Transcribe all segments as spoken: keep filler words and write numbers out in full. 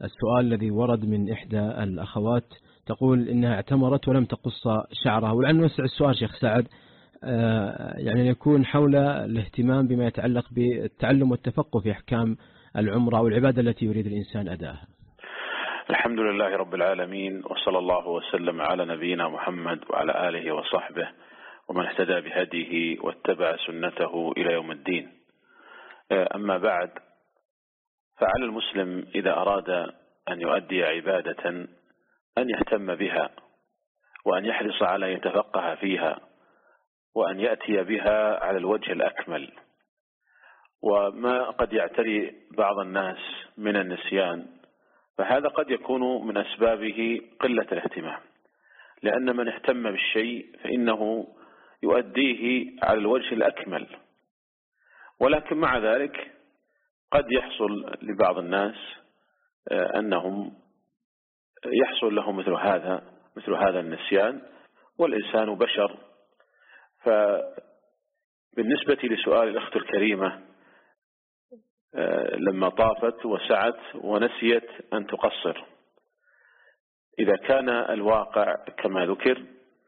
السؤال الذي ورد من إحدى الأخوات تقول إنها اعتمرت ولم تقص شعرها، ولعل نوسع السؤال شيخ سعد يعني يكون حول الاهتمام بما يتعلق بالتعلم والتفقه في أحكام العمرة والعبادة التي يريد الإنسان أداءها. الحمد لله رب العالمين، وصلى الله وسلم على نبينا محمد وعلى آله وصحبه ومن اهتدى بهديه واتبع سنته إلى يوم الدين. أما بعد، فعلى المسلم إذا أراد أن يؤدي عبادة أن يهتم بها، وأن يحرص على يتفقه فيها، وأن يأتي بها على الوجه الأكمل. وما قد يعتري بعض الناس من النسيان فهذا قد يكون من أسبابه قلة الاهتمام، لأن من اهتم بالشيء فإنه يؤديه على الوجه الأكمل. ولكن مع ذلك قد يحصل لبعض الناس أنهم يحصل لهم مثل هذا مثل هذا النسيان، والإنسان بشر. فبالنسبة لسؤال الأخت الكريمة لما طافت وسعت ونسيت أن تقصر، إذا كان الواقع كما ذكر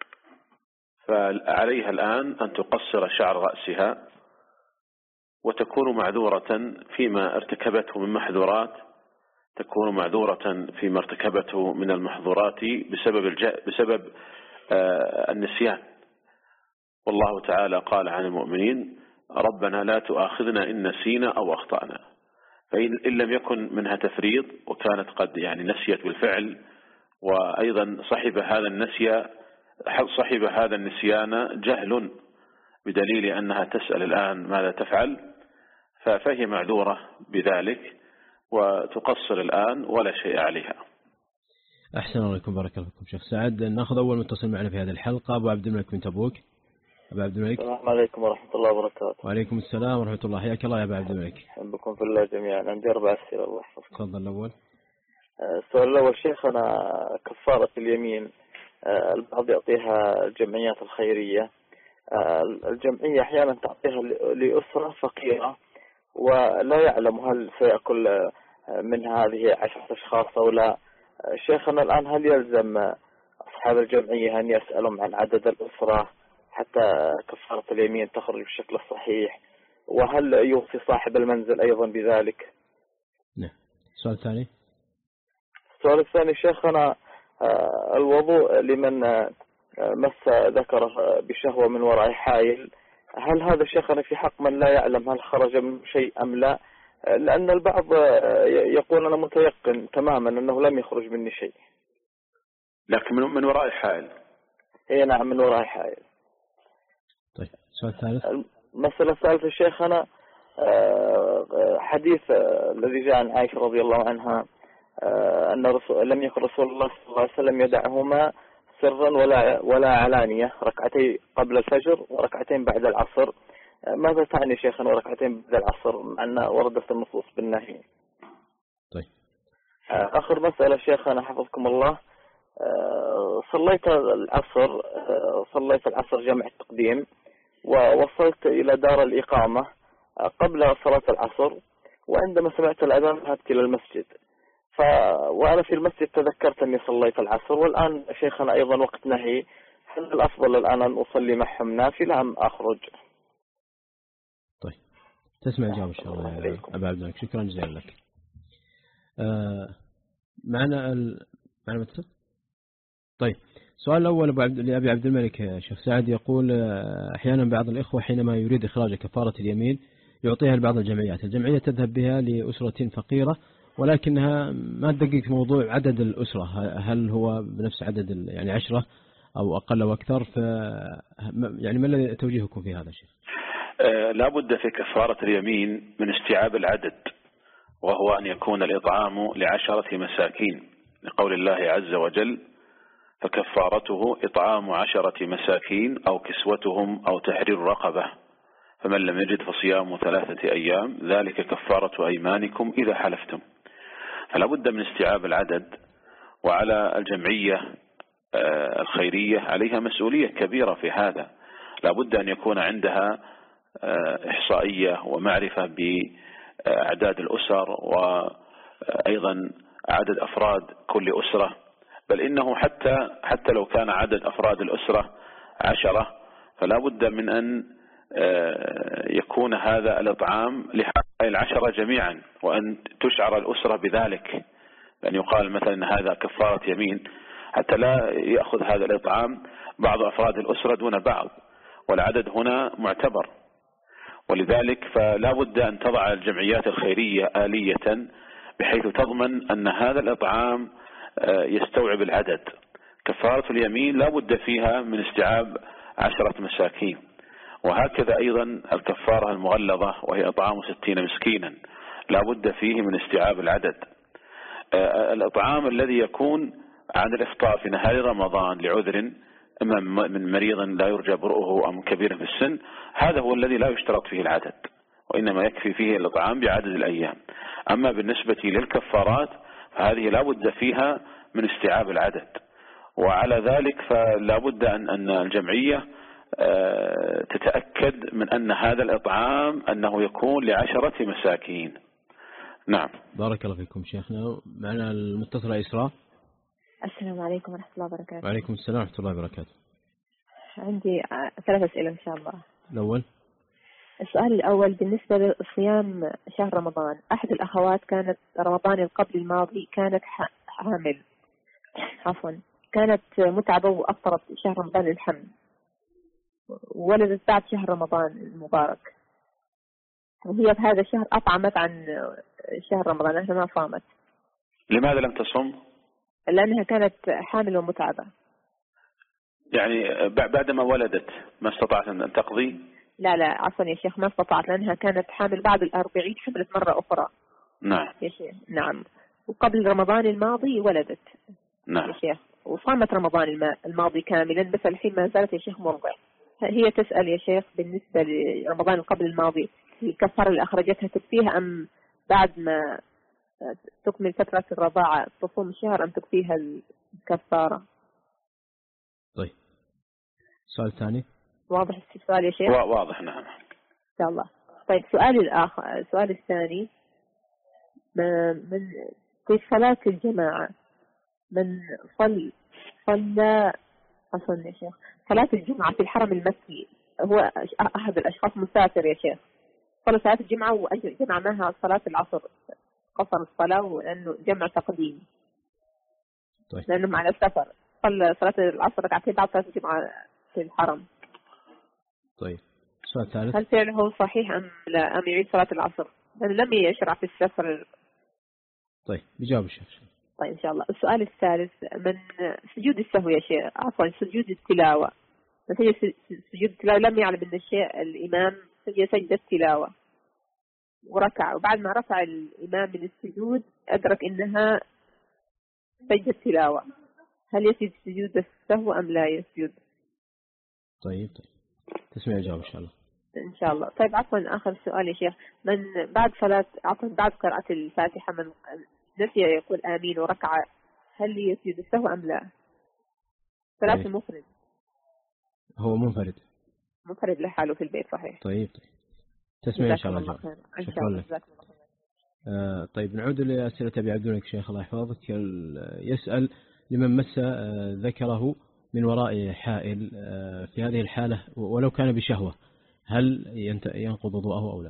فعليها الآن أن تقصر شعر رأسها، وتكون معذورة فيما ارتكبته من محظورات، تكون معذورة فيما ارتكبته من المحظورات بسبب الج... بسبب آه النسيان. والله تعالى قال عن المؤمنين: ربنا لا تؤاخذنا إن نسينا أو أخطأنا. فإن إن لم يكن منها تفريط وكانت قد يعني نسيت بالفعل، وأيضا صحب هذا النسي صحب هذا النسيان جهل بدليل أنها تسأل الآن ماذا تفعل، فهي معذورة بذلك وتقصر الآن ولا شيء عليها. أحسن الله عليكم، بارك الله فيكم شيخ سعد. نأخذ أول متصل معنا في هذه الحلقة، أبو عبد الملك من تبوك. أبو عبد الملك. السلام عليكم ورحمة الله وبركاته. وعليكم السلام ورحمة الله، حياك الله يا أبو عبد الملك. بكم في الله جميعا. عندي أربع أسئلة الله يحفظكم. تفضل. الأول، السؤال الأول شيخ، أنا كفارة اليمين البعض يعطيها الجمعيات الخيرية، الجمعية أحيانا تعطيها لأسرة فقيرة ولا يعلم هل سيأكل من هذه عشرة أشخاص أو لا. شيخنا الآن هل يلزم أصحاب الجمعية أن يسألهم عن عدد الأسرة حتى كفارة اليمين تخرج بالشكل الصحيح؟ وهل يوصي صاحب المنزل أيضا بذلك؟ نعم. السؤال الثاني. السؤال الثاني شيخنا، الوضوء لمن مس ذكره بشهوة من وراء حائل، هل هذا شيخنا في حق من لا يعلم هل خرج من شيء أم لا؟ لأن البعض يقول أنا متيقن تماما أنه لم يخرج مني شيء. لكن من وراء حائل. هي نعم، من وراء حائل. طيب، السؤال الثالث. المسألة الثالثة شيخنا، حديث الذي جاء عن عائشة رضي الله عنها أن رسول لم يكن رسول الله صلى الله عليه وسلم يدعهما سرا ولا ولا علانية، ركعتين قبل الفجر وركعتين بعد العصر. ماذا تعني شيخنا وركعتين بعد العصر مع أن وردت النصوص بالنهي؟ طيب. آخر مسألة شيخنا حفظكم الله، صليت العصر صليت العصر جمع التقديم ووصلت إلى دار الإقامة قبل صلاة العصر، وعندما سمعت الأذان ذهبت إلى المسجد، ف... وأنا في المسجد تذكرت أني صليت العصر، والآن شيخنا أيضا وقت نهي، هل الأفضل الآن أن أصلي معهم نافلة أم أخرج؟ طيب، تسمع الجواب إن شاء الله يا أبا عبد الملك. شكرا جزيلا لك. آه معنا ال... معنا متصل. طيب، السؤال الأول أبو عبد... لأبي عبد الملك يا شيخ سعد، يقول أحيانا بعض الإخوة حينما يريد إخراج كفارة اليمين يعطيها لبعض الجمعيات، الجمعية تذهب بها لأسرة فقيرة ولكنها ما تدقق في موضوع عدد الأسرة، هل هو بنفس عدد يعني عشرة أو أقل أو أكثر، ف يعني ما الذي توجيهكم في هذا الشيء؟ آه لا بد في كفارة اليمين من استيعاب العدد، وهو أن يكون الإطعام لعشرة مساكين، لقول الله عز وجل: فكفارته إطعام عشرة مساكين أو كسوتهم أو تحرير رقبة، فمن لم يجد فصيام ثلاثة أيام ذلك كفارة أيمانكم إذا حلفتم. فلا بد من استيعاب العدد، وعلى الجمعية الخيرية عليها مسؤولية كبيرة في هذا، لا بد أن يكون عندها إحصائية ومعرفة بأعداد الأسر وأيضا عدد أفراد كل أسرة، بل إنه حتى حتى لو كان عدد أفراد الأسرة عشرة فلا بد من أن يكون هذا الإطعام لهؤلاء العشرة جميعا، وأن تشعر الأسرة بذلك، أن يقال مثلا هذا كفارة يمين، حتى لا يأخذ هذا الإطعام بعض أفراد الأسرة دون بعض، والعدد هنا معتبر. ولذلك فلا بد أن تضع الجمعيات الخيرية آلية بحيث تضمن أن هذا الإطعام يستوعب العدد. كفارة اليمين لا بد فيها من استيعاب عشرة مساكين، وهكذا أيضا الكفارة المغلظة وهي إطعام ستين مسكينا لا بد فيه من استيعاب العدد. الإطعام الذي يكون عن الإفطار في نهار رمضان لعذر إما من مريض لا يرجى برؤه أم كبير في السن، هذا هو الذي لا يشترط فيه العدد، وإنما يكفي فيه الإطعام بعدد الأيام. أما بالنسبة للكفارات فهذه لا بد فيها من استيعاب العدد، وعلى ذلك فلا بد أن أن الجمعية تتأكد من أن هذا الإطعام أنه يكون لعشرة مساكين. نعم. بارك الله فيكم شيخنا. معنا المتصلة إسراء. السلام عليكم ورحمة الله وبركاته. وعليكم السلام ورحمة الله وبركاته. عندي ثلاث أسئلة إن شاء الله. الأول، السؤال الأول بالنسبة لصيام شهر رمضان، أحد الأخوات كانت رمضان القبل الماضي كانت حامل عفوا كانت متعبة وأفطرت شهر رمضان الحمل، ولدت بعد شهر رمضان المبارك، وهي في هذا الشهر أطعمت عن شهر رمضان لأنها ما صامت. لماذا لم تصم؟ لأنها كانت حامل ومتعبة. يعني بعدما ولدت ما استطاعت أن تقضي؟ لا لا عفوا يا شيخ، ما استطاعت لأنها كانت حامل بعد الأربعين، حملت مرة أخرى. نعم يا شيخ. نعم. وقبل رمضان الماضي ولدت. نعم يا شيخ. وصامت رمضان الماضي كاملا، بس الحين ما زالت يا شيخ مرضع. هي تسأل يا شيخ بالنسبة لرمضان قبل الماضي الكفارة اللي أخرجتها تكفيها أم بعد ما تكمل فترة الرضاعة تصوم الشهر أم تكفيها الكفارة؟ طيب السؤال الثاني واضح السؤال يا شيخ؟ واضح. نعم إن شاء الله. طيب سؤالي الآخر، السؤال الثاني، من في صلاة الجماعة من صل صلى عفوا يا شيخ صلاة الجمعة في الحرم المكي، هو أحد الأشخاص مسافر يا شيخ، صلى صلاة الجمعة وجمع معها صلاة العصر، قصر الصلاة لأنه جمع تقديم. طيب. لأنه مع السفر صلى صلاة العصر ركعتين بعد صلاة الجمعة في الحرم. طيب السؤال الثالث، هل فعله صحيح أم لا، أم يعيد صلاة العصر لأنه لم يشرع في السفر؟ طيب بجاوب الشيخ. طيب إن شاء الله. السؤال الثالث، من سجود السهو يا شيخ، عفوا سجود التلاوة، نتيجة سجود التلاوة لم يعلم أن الشيء الإمام سجد سجدة التلاوة وركع، وبعد ما رفع الإمام من السجود أدرك أنها سجدة التلاوة، هل يسجد سجود السهو أم لا يسجد؟ طيب طيب تسمع الجواب إن شاء الله. إن شاء الله. طيب عفوا آخر سؤال يا شيخ، من بعد صلاة عفوا بعد قراءة الفاتحة من نسي يقول آمين وركع، هل يسجد السهو أم لا؟ صلاة طيب. المفرد هو منفرد منفرد لحاله في البيت صحيح. طيب طيب تسمع إن شاء الله الجواب. شكرا لك. آه طيب نعود لأسئلة أبي عبد الملك شيخ الله يحفظك. يسأل لمن مس آه ذكره من وراء حائل آه في هذه الحالة ولو كان بشهوة هل ينقض وضوءه أو لا؟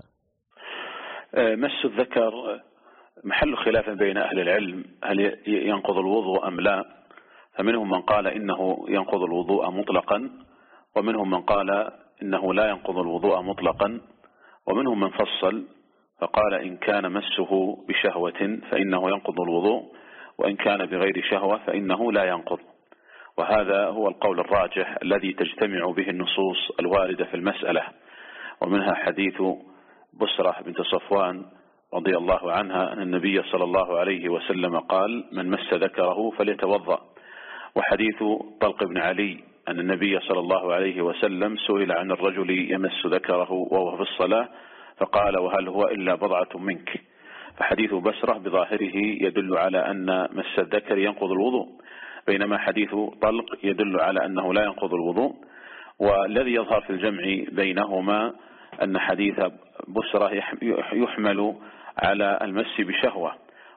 آه مس الذكر محل خلاف بين أهل العلم، هل ينقض الوضوء أم لا؟ فمنهم من قال إنه ينقض الوضوء مطلقا، ومنهم من قال إنه لا ينقض الوضوء مطلقا، ومنهم من فصل فقال إن كان مسه بشهوة فإنه ينقض الوضوء، وإن كان بغير شهوة فإنه لا ينقض. وهذا هو القول الراجح الذي تجتمع به النصوص الواردة في المسألة، ومنها حديث بسرة بنت صفوان رضي الله عنها أن النبي صلى الله عليه وسلم قال من مس ذكره فليتوضأ، وحديث طلق بن علي أن النبي صلى الله عليه وسلم سئل عن الرجل يمس ذكره وهو في الصلاة فقال وهل هو إلا بضعة منك. فحديث بسرة بظاهره يدل على أن مس الذكر ينقض الوضوء، بينما حديث طلق يدل على أنه لا ينقض الوضوء. والذي يظهر في الجمع بينهما أن حديث بسرة يحمل على المس بشهوة،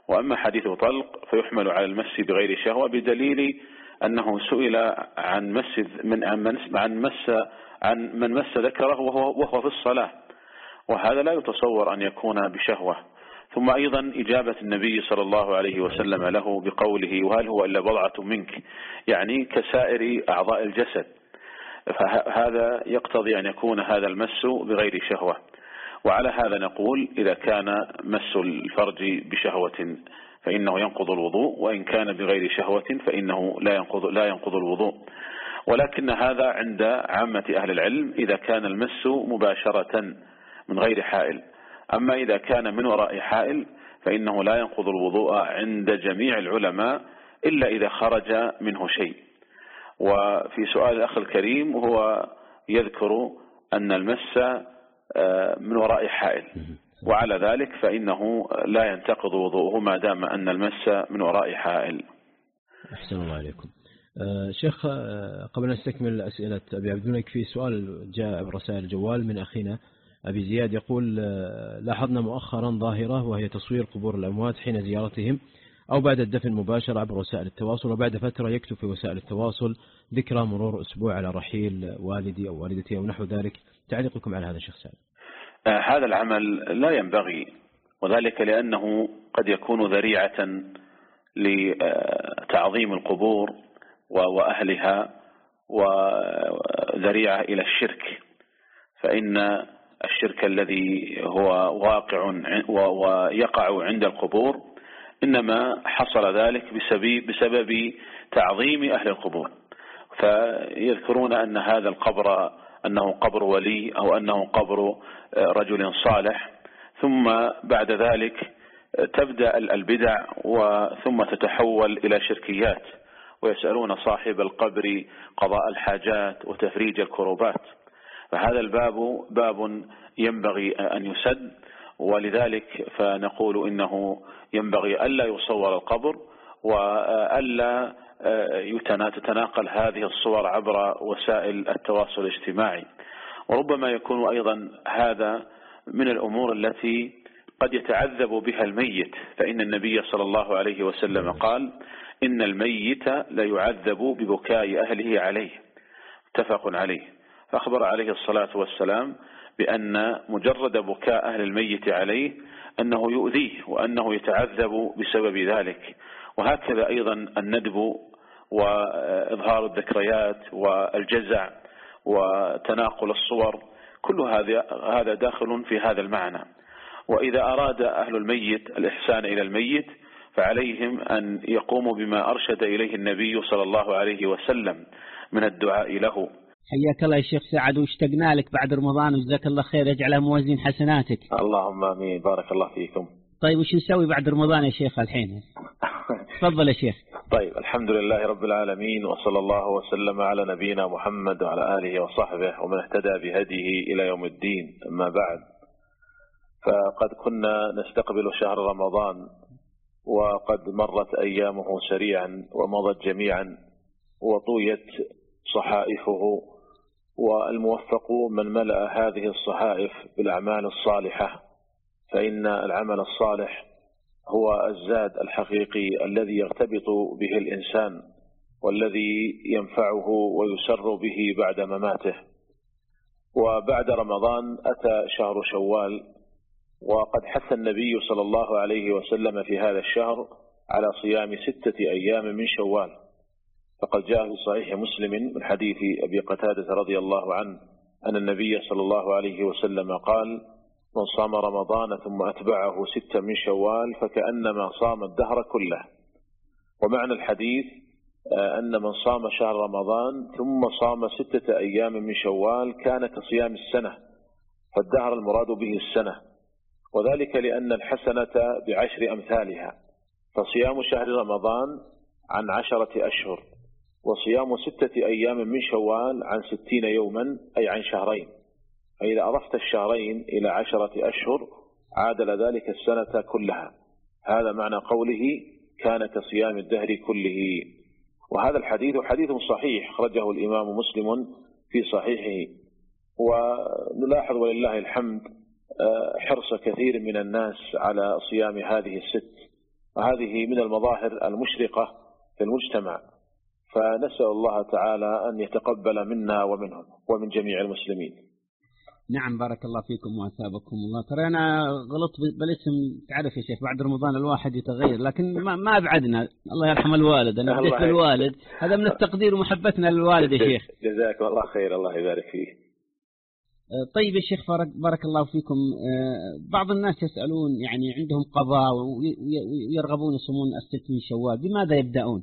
وأما حديث طلق فيحمل على المس بغير شهوة بدليل أنه سئل عن مس من عن مس عن من مس ذكره وهو وهو في الصلاة، وهذا لا يتصور أن يكون بشهوة. ثم أيضا إجابة النبي صلى الله عليه وسلم له بقوله وهل هو إلا بضعة منك، يعني كسائر أعضاء الجسد، فهذا يقتضي أن يكون هذا المس بغير شهوة. وعلى هذا نقول إذا كان مس الفرج بشهوة فإنه ينقض الوضوء، وإن كان بغير شهوة فإنه لا ينقض لا ينقض الوضوء. ولكن هذا عند عامة أهل العلم إذا كان المس مباشرة من غير حائل. أما إذا كان من وراء حائل فإنه لا ينقض الوضوء عند جميع العلماء إلا إذا خرج منه شيء. وفي سؤال الأخ الكريم هو يذكر أن المس من وراء حائل، وعلى ذلك فإنه لا ينتقض وضوءه ما دام أن المس من وراء حائل. أحسن الله عليكم. آه شيخ، آه قبل أن نستكمل أسئلة أبي عبد الملك، في سؤال جاء برسائل الجوال من أخينا أبي زياد يقول آه لاحظنا مؤخرا ظاهرة وهي تصوير قبور الأموات حين زيارتهم أو بعد الدفن مباشرة عبر وسائل التواصل، وبعد فترة يكتب في وسائل التواصل ذكرى مرور أسبوع على رحيل والدي أو والدتي أو نحو ذلك. تعليقكم على هذا الشيخ سعد؟ آه هذا العمل لا ينبغي، وذلك لأنه قد يكون ذريعة لتعظيم القبور وأهلها وذريعة إلى الشرك، فإن الشرك الذي هو واقع ويقع عند القبور إنما حصل ذلك بسبب تعظيم أهل القبور، فيذكرون أن هذا القبر أنه قبر ولي أو أنه قبر رجل صالح، ثم بعد ذلك تبدأ البدع وثم تتحول إلى شركيات، ويسألون صاحب القبر قضاء الحاجات وتفريج الكروبات. فهذا الباب باب ينبغي أن يسد، ولذلك فنقول إنه ينبغي ألا يصور القبر وألا تتناقل هذه الصور عبر وسائل التواصل الاجتماعي. وربما يكون أيضا هذا من الأمور التي قد يتعذب بها الميت، فإن النبي صلى الله عليه وسلم قال إن الميت لا يعذب ببكاء أهله عليه، متفق عليه. فأخبر عليه الصلاة والسلام بأن مجرد بكاء أهل الميت عليه أنه يؤذيه وأنه يتعذب بسبب ذلك. وهكذا أيضا الندب وإظهار الذكريات والجزع وتناقل الصور، كل هذا هذا داخل في هذا المعنى. وإذا أراد أهل الميت الإحسان إلى الميت فعليهم أن يقوموا بما أرشد إليه النبي صلى الله عليه وسلم من الدعاء له. حياك الله يا شيخ سعد، واشتقنا لك بعد رمضان، وجزاك الله خير، يجعلها موازين حسناتك. اللهم آمين، بارك الله فيكم. طيب وش نسوي بعد رمضان يا شيخ الحين؟ تفضل يا شيخ. طيب، الحمد لله رب العالمين، وصلى الله وسلم على نبينا محمد وعلى آله وصحبه ومن اهتدى بهديه إلى يوم الدين. أما بعد، فقد كنا نستقبل شهر رمضان وقد مرت أيامه سريعا ومضت جميعا وطويت صحائفه، والموفق من ملأ هذه الصحائف بالأعمال الصالحة، فإن العمل الصالح هو الزاد الحقيقي الذي يرتبط به الإنسان والذي ينفعه ويسر به بعد مماته. وبعد رمضان أتى شهر شوال، وقد حث النبي صلى الله عليه وسلم في هذا الشهر على صيام ستة أيام من شوال، فقد جاء في صحيح مسلم من حديث أبي قتادة رضي الله عنه أن النبي صلى الله عليه وسلم قال: من صام رمضان ثم أتبعه ستة من شوال فكأنما صام الدهر كله. ومعنى الحديث أن من صام شهر رمضان ثم صام ستة أيام من شوال كان كصيام السنة، فالدهر المراد به السنة، وذلك لأن الحسنة بعشر أمثالها، فصيام شهر رمضان عن عشرة أشهر، وصيام ستة أيام من شوال عن ستين يوما أي عن شهرين، فإذا أضفت الشهرين إلى عشرة أشهر عادل ذلك السنة كلها. هذا معنى قوله كان كصيام الدهر كله. وهذا الحديث حديث صحيح خرجه الإمام مسلم في صحيحه. ونلاحظ ولله الحمد حرص كثير من الناس على صيام هذه الست، وهذه من المظاهر المشرقة في المجتمع، فنسأل الله تعالى أن يتقبل منا ومنهم ومن جميع المسلمين. نعم بارك الله فيكم وأثابكم الله. ترى أنا غلط بالاسم، تعرف يا شيخ بعد رمضان الواحد يتغير، لكن ما ما أبعدنا. الله يرحم الوالد، أنا بديت بالوالد، هذا من التقدير ومحبتنا للوالد يا شيخ. جزاك الله خير، الله يبارك فيه. طيب يا شيخ بارك الله فيكم، بعض الناس يسألون يعني عندهم قضاء ويرغبون يصومون الست من شوال، بماذا يبدأون؟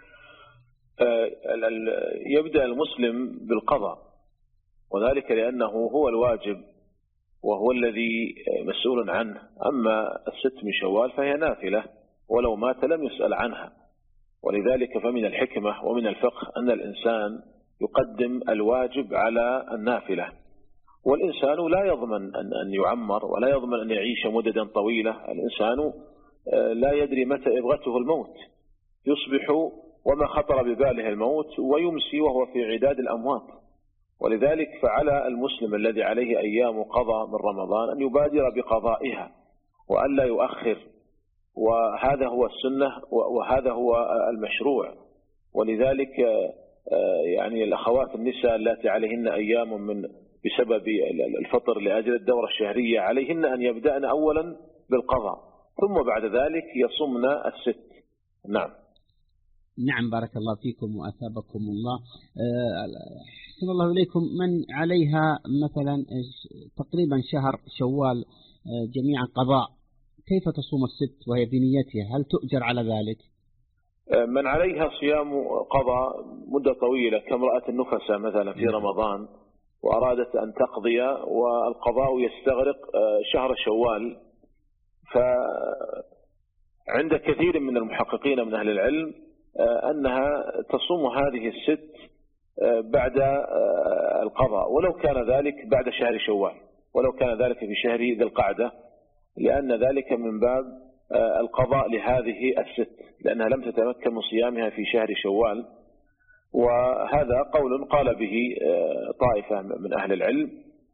يبدأ المسلم بالقضاء، وذلك لأنه هو الواجب وهو الذي مسؤول عنه. أما الست من شوال فهي نافلة، ولو مات لم يسأل عنها، ولذلك فمن الحكمة ومن الفقه أن الإنسان يقدم الواجب على النافلة. والإنسان لا يضمن أن يعمر ولا يضمن أن يعيش مددا طويلة. الإنسان لا يدري متى إبغته الموت، يصبح وما خطر بباله الموت ويمسي وهو في عداد الأموات. ولذلك فعلى المسلم الذي عليه أيام قضاء من رمضان أن يبادر بقضائها وأن لا يؤخر، وهذا هو السنة وهذا هو المشروع. ولذلك يعني الأخوات النساء التي عليهن أيام من بسبب الفطر لأجل الدورة الشهرية عليهن أن يبدأن أولا بالقضاء، ثم بعد ذلك يصمن الست. نعم. نعم بارك الله فيكم وأثابكم الله. أحسن الله إليكم، من عليها مثلا تقريبا شهر شوال جميعا قضاء، كيف تصوم الست وهي بنيتها؟ هل تؤجر على ذلك؟ من عليها صيام قضاء مدة طويلة كامرأة النفساء مثلا في رمضان وأرادت أن تقضي والقضاء يستغرق شهر شوال، فعند كثير من المحققين من أهل العلم أنها تصوم هذه الست بعد القضاء، ولو كان ذلك بعد شهر شوال، ولو كان ذلك في شهر ذي القعدة، لأن ذلك من باب القضاء لهذه الست، لأنها لم تتمكن من صيامها في شهر شوال. وهذا قول قال به طائفة من أهل العلم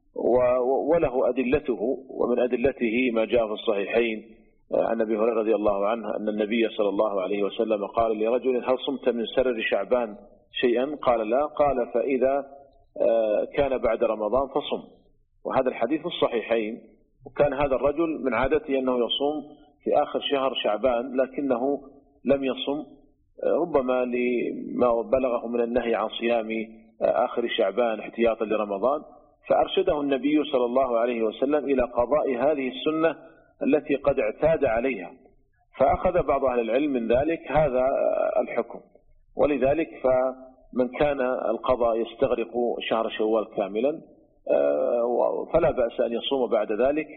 وله أدلته، ومن أدلته ما جاء في الصحيحين عن أبي هريرة رضي الله عنه أن النبي صلى الله عليه وسلم قال لرجل: هل صمت من سرر شعبان شيئا؟ قال: لا. قال: فإذا كان بعد رمضان فصم. وهذا الحديث في الصحيحين. وكان هذا الرجل من عادته أنه يصوم في آخر شهر شعبان، لكنه لم يصم ربما لما بلغه من النهي عن صيام آخر شعبان احتياطا لرمضان، فأرشده النبي صلى الله عليه وسلم إلى قضاء هذه السنة التي قد اعتاد عليها، فأخذ بعض أهل العلم من ذلك هذا الحكم. ولذلك فمن كان القضاء يستغرق شهر شوال كاملا فلا بأس أن يصوم بعد ذلك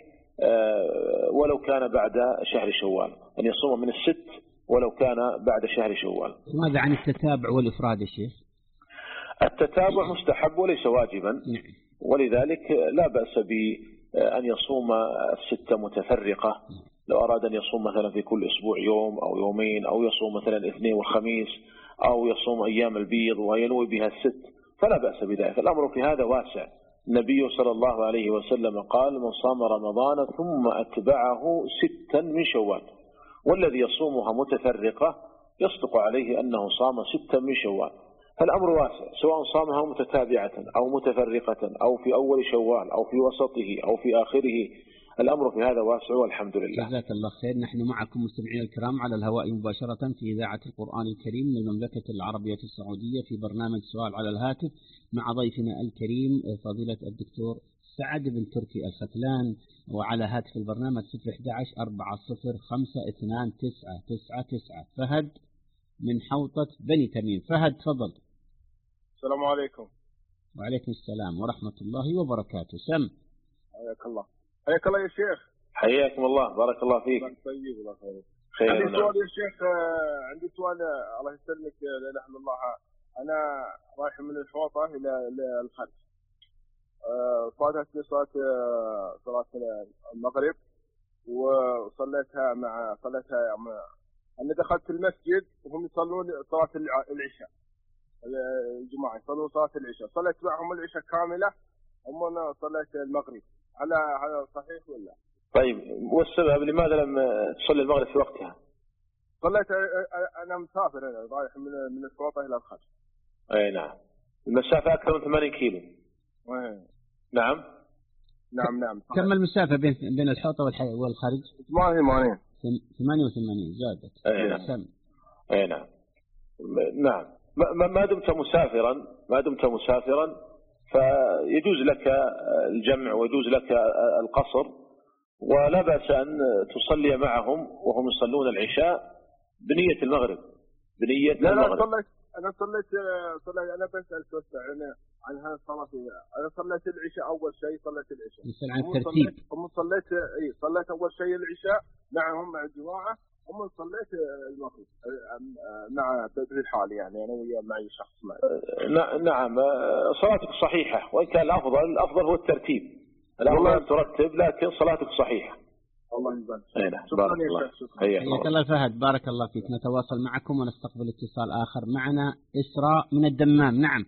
ولو كان بعد شهر شوال، أن يصوم من الست ولو كان بعد شهر شوال. ماذا عن التتابع والإفراد يا شيخ؟ التتابع مستحب وليس واجبا، ولذلك لا بأس بأن يصوم الستة متفرقة. لو أراد أن يصوم مثلا في كل أسبوع يوم أو يومين، أو يصوم مثلا الاثنين والخميس، أو يصوم أيام البيض وينوي بها الست، فلا بأس بذلك. الأمر في هذا واسع. النبي صلى الله عليه وسلم قال: من صام رمضان ثم أتبعه ستا من شوال، والذي يصومها متفرقة يصدق عليه أنه صام ستا من شوال. فالأمر واسع، سواء صامها متتابعة أو متفرقة أو في أول شوال أو في وسطه أو في آخره، الأمر في هذا واسع والحمد لله. جزاك الله خير. نحن معكم مستمعين الكرام على الهواء مباشرة في إذاعة القرآن الكريم من المملكة العربية السعودية في برنامج سؤال على الهاتف مع ضيفنا الكريم فضيلة الدكتور سعد بن تركي الختلان، وعلى هاتف البرنامج صفر أحد عشر أربعة صفر خمسة اثنان تسعة تسعة تسعة. فهد من حوطة بني تميم. فهد تفضل. السلام عليكم. وعليكم السلام ورحمة الله وبركاته. سم. حياك الله. حياك الله يا شيخ. حياكم الله، بارك الله فيك. طيب الله خير. خير. عندي سؤال يا شيخ، عندي سؤال الله يسلمك. لا اله الا الله. انا رايح من الحوطة الى الخلف، صلاتي صلاة صلاة المغرب وصليتها مع صليتها مع أنا دخلت المسجد وهم يصلون صلاة العشاء، الجماعة يصلون صلاة العشاء، صليت معهم العشاء كاملة، هم أنا صليت المغرب. على هذا صحيح ولا؟ طيب، والسبب لماذا لم تصلي المغرب في وقتها؟ صليت أنا مسافر، أنا رايح من من السلطة إلى الخارج. أي نعم، المسافة أكثر من ثمانين كيلو. وين؟ نعم نعم نعم. كم المسافة بين بين الحوطة والخارج؟ ثمانية وثمانين. ثمانية وثمانين زادت. أي نعم. أي نعم. نعم، ما ما دمت مسافرا ما دمت مسافرا فيجوز لك الجمع ويجوز لك القصر، ولا بأس أن تصلي معهم وهم يصلون العشاء بنية المغرب، بنية لا المغرب. لا صليت أنا صليت صليت أنا بسأل توسع عن عن هذا الصلاة. أنا صليت العشاء أول شيء، صليت العشاء. نسأل عن الترتيب. هم صليت إيه صليت أول شيء العشاء معهم مع الجماعة، هم صليت المغرب مع بدري الحال، يعني أنا ويا معي شخص معي. نعم صلاتك صحيحة، وإن كان الأفضل الأفضل هو الترتيب، الأفضل أن ترتب، لكن صلاتك صحيحة. الله يبارك. شكرا يا شيخ. حياك الله فهد، بارك الله فيك. نتواصل معكم ونستقبل اتصال آخر. معنا إسراء من الدمام. نعم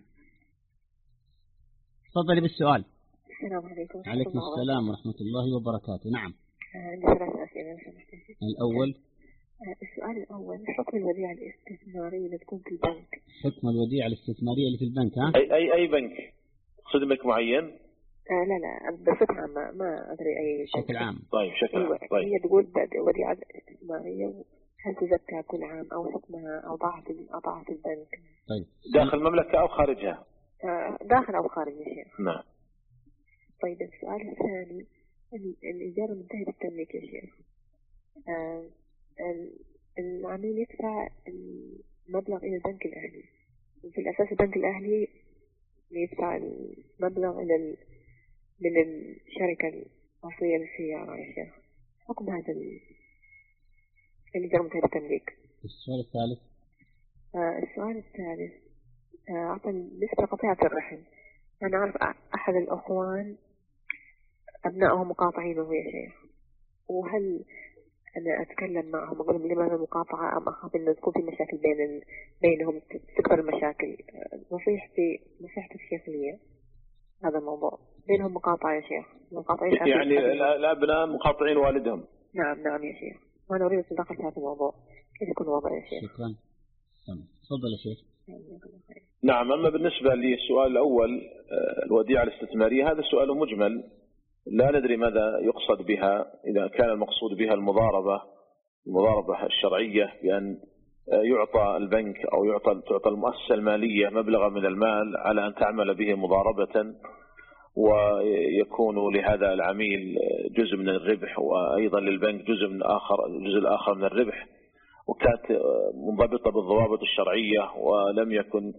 تفضلي بالسؤال. السلام عليكم. عليكم السلام ورحمة الله وبركاته. نعم. عندي ثلاث أسئلة. الأول، السؤال الأول، حكم الوديعة الاستثمارية اللي تكون في البنك. حكم الوديعة الاستثمارية اللي في البنك. ها؟ أي أي أي بنك؟ تقصد بنك معين؟ آه لا لا بصفة عامة، ما أدري أي شيء. بشكل عام. طيب بشكل عام. طيب. هي تقول وديعة استثمارية، هل تزكى كل عام أو حكمها أوضاعها في أوضاعها في البنك؟ طيب. داخل المملكة أو خارجها؟ آه داخل أو خارج يا شيخ. نعم. طيب السؤال الثاني، الإيجار المنتهي بالتمليك يا شيخ. آه العميل يدفع المبلغ إلى البنك الأهلي، في الأساس البنك الأهلي يدفع المبلغ إلى من الشركة الأصلية للسيارة يا شيخ. حكم هذا الإيجار المنتهي بالتمليك. السؤال الثالث. آه السؤال الثالث، أعطى آه بالنسبة لقطيعة الرحم، أنا أعرف أحد الأخوان أبنائهم مقاطعين وهو يا شيخ، وهل أنا أتكلم معهم أقول لهم لماذا المقاطعة، أم أخاف أن تكون في مشاكل بين بينهم تكبر المشاكل؟ نصيحتي نصيحتي الشيخية هذا الموضوع، بينهم مقاطعة يا شيخ، مقاطعين يعني الأبناء مقاطعين والدهم. نعم نعم يا شيخ، وأنا أريد التدخل في هذا الموضوع، كيف يكون الوضع يا شيخ؟ شكرا. تفضل يا شيخ. نعم، أما بالنسبة للسؤال الأول الوديعة الاستثمارية، هذا سؤال مجمل، لا ندري ماذا يقصد بها، إذا كان المقصود بها المضاربة المضاربة الشرعية، بأن يعطى البنك أو يعطى تعطى المؤسسة المالية مبلغا من المال على أن تعمل به مضاربة، ويكون لهذا العميل جزء من الربح، وأيضا للبنك جزء من آخر الجزء الآخر من الربح، وكانت منضبطة بالضوابط الشرعية، ولم يكن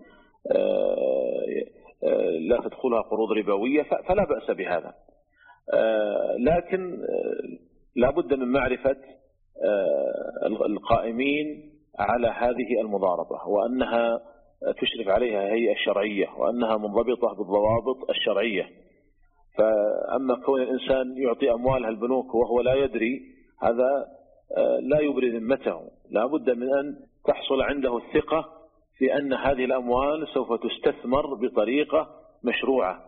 لا تدخلها قروض ربوية، فلا بأس بهذا. لكن لا بد من معرفة القائمين على هذه المضاربة، وأنها تشرف عليها هيئة شرعية، وأنها منضبطة بالضوابط الشرعية. فأما كون الإنسان يعطي أموالها البنوك وهو لا يدري، هذا لا يبرئ ذمته. لا بد من أن تحصل عنده الثقة في أن هذه الأموال سوف تستثمر بطريقة مشروعة،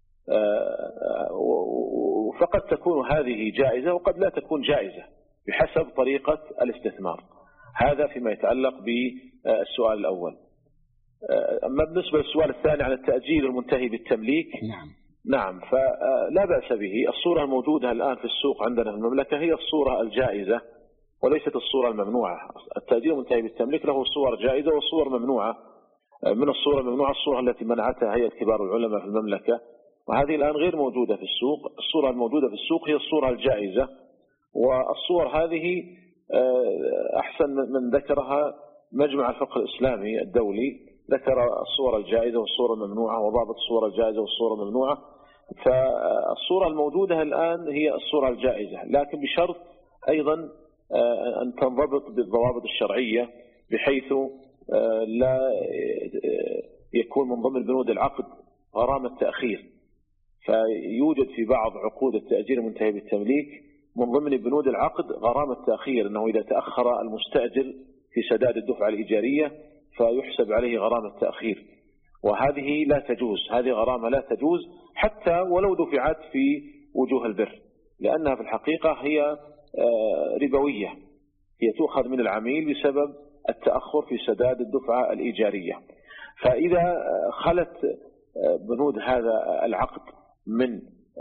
فقد تكون هذه جائزة وقد لا تكون جائزة بحسب طريقة الاستثمار. هذا فيما يتعلق بالسؤال الأول. أما بالنسبة للسؤال الثاني عن التأجيل المنتهي بالتمليك، نعم نعم فلا بأس به. الصورة الموجودة الآن في السوق عندنا في المملكة هي الصورة الجائزة وليست الصورة الممنوعة. التأجيل المنتهي بالتمليك له صور جائزة وصور ممنوعة. من الصورة الممنوعة الصورة التي منعتها هيئة كبار العلماء في المملكة، وهذه الآن غير موجودة في السوق. الصورة الموجودة في السوق هي الصورة الجائزة، والصور هذه أحسن من ذكرها مجمع الفقه الإسلامي الدولي، ذكر الصور الجائزة والصورة الممنوعة وضابط الصورة الجائزة والصورة الممنوعة. فالصورة الموجودة الآن هي الصورة الجائزة، لكن بشرط أيضا أن تنضبط بالضوابط الشرعية، بحيث لا يكون من ضمن بنود العقد غرامة تأخير. فيوجد في بعض عقود التأجير المنتهي بالتمليك من ضمن بنود العقد غرامة تأخير، أنه إذا تأخر المستأجر في سداد الدفعة الإيجارية فيحسب عليه غرامة تأخير، وهذه لا تجوز. هذه غرامة لا تجوز حتى ولو دفعت في وجوه البر، لأنها في الحقيقة هي ربوية، هي تؤخذ من العميل بسبب التأخر في سداد الدفعة الإيجارية. فإذا خلت بنود هذا العقد من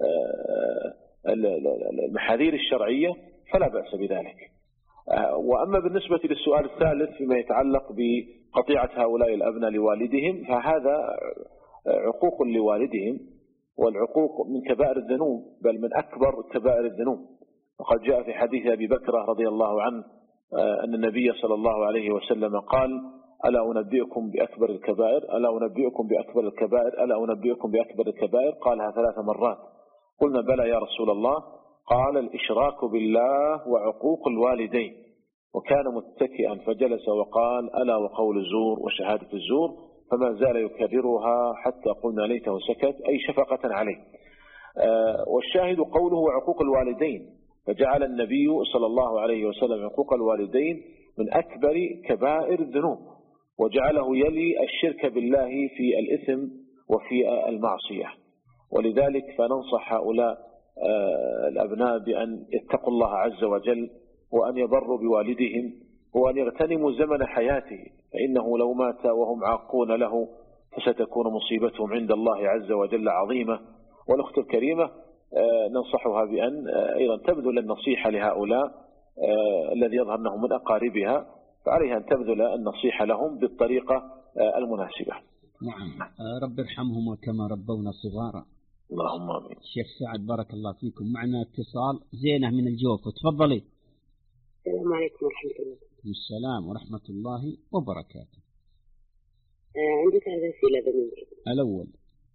المحاذير الشرعية فلا بأس بذلك. وأما بالنسبة للسؤال الثالث فيما يتعلق بقطيعة هؤلاء الأبناء لوالدهم، فهذا عقوق لوالدهم، والعقوق من كبائر الذنوب، بل من أكبر كبائر الذنوب. وقد جاء في حديث أبي بكر رضي الله عنه أن النبي صلى الله عليه وسلم قال: ألا أنبئكم بأكبر الكبائر ألا أنبئكم بأكبر الكبائر ألا أنبئكم بأكبر الكبائر قالها ثلاث مرات. قلنا: بلى يا رسول الله. قال: الإشراك بالله وعقوق الوالدين. وكان متكئا فجلس وقال: ألا وقول الزور وشهادة الزور، فما زال يكررها حتى قلنا ليته سكت، أي شفقة عليه. والشاهد قوله وعقوق الوالدين، فجعل النبي صلى الله عليه وسلم عقوق الوالدين من أكبر كبائر الذنوب، وجعله يلي الشرك بالله في الإثم وفي المعصية. ولذلك فننصح هؤلاء الأبناء بأن يتقوا الله عز وجل، وأن يبروا بوالدهم، وأن يغتنموا زمن حياته، فإنه لو مات وهم عاقون له فستكون مصيبتهم عند الله عز وجل عظيمة. والأخت الكريمة ننصحها بأن أيضا تبذل النصيحة لهؤلاء الذي يظهر أنهم من أقاربها، فعليها أن تبذل النصيحة لهم بالطريقة المناسبة. نعم. رب ارحمهم كما ربونا صغارا. اللهم آمين. شيخ سعد بارك الله فيكم. معنا اتصال زينة من الجوف، تفضلي. السلام عليكم ورحمة الله. السلام ورحمة الله وبركاته. آه عندي ثلاث أسئلة بنيك. الأول،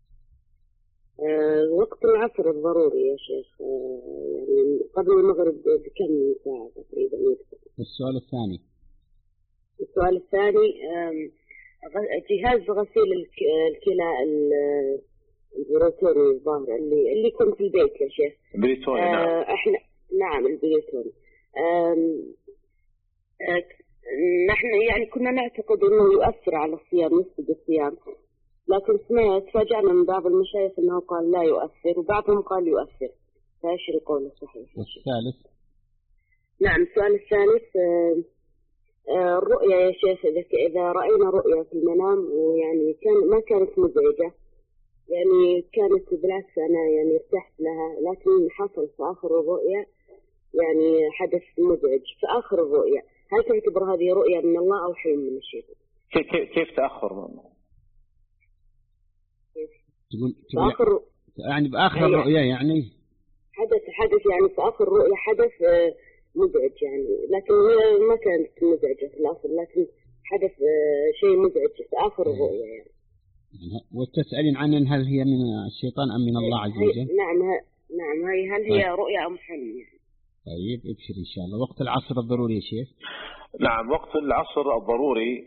آه وقت العصر الضروري يا شيخ، آه يعني قبل المغرب بكم ساعة تقريبا يكتب. السؤال الثاني. السؤال الثاني، آه جهاز غسيل الكلى البروتوني الظاهر اللي اللي يكون في البيت يا شيخ. البريتوني. آه نعم. احنا نعم البريتوني. آه آه نحن يعني كنا نعتقد انه يؤثر على الصيام، يفسد الصيام، لكن سمعت تفاجأنا من بعض المشايخ انه قال لا يؤثر، وبعضهم قال يؤثر، فايش القول الصحيح؟ والثالث؟ نعم السؤال الثالث، آه آه الرؤيا يا شيخ، إذا إذا رأينا رؤيا في المنام ويعني كان ما كانت مزعجة، يعني كانت بالعكس أنا يعني ارتحت لها، لكن حصل في آخر الرؤيا يعني حدث مزعج في آخر الرؤيا، هل تعتبر هذه رؤيا من الله أو حلم من الشيطان؟ كيف كيف تأخر منه؟ تقول في آخر يعني بآخر الرؤيا يعني حدث حدث يعني في آخر الرؤيا حدث مزعج يعني، لكن هي ما كانت مزعجة في الأصل، لكن حدث شيء مزعج في آخر الرؤيا يعني. وتسألين عن هل هي من الشيطان أم من الله عز وجل؟ نعم نعم هي هل هي رؤيا أم حلم يعني؟ طيب ابشر إن شاء الله. وقت العصر الضروري يا شيخ. نعم وقت العصر الضروري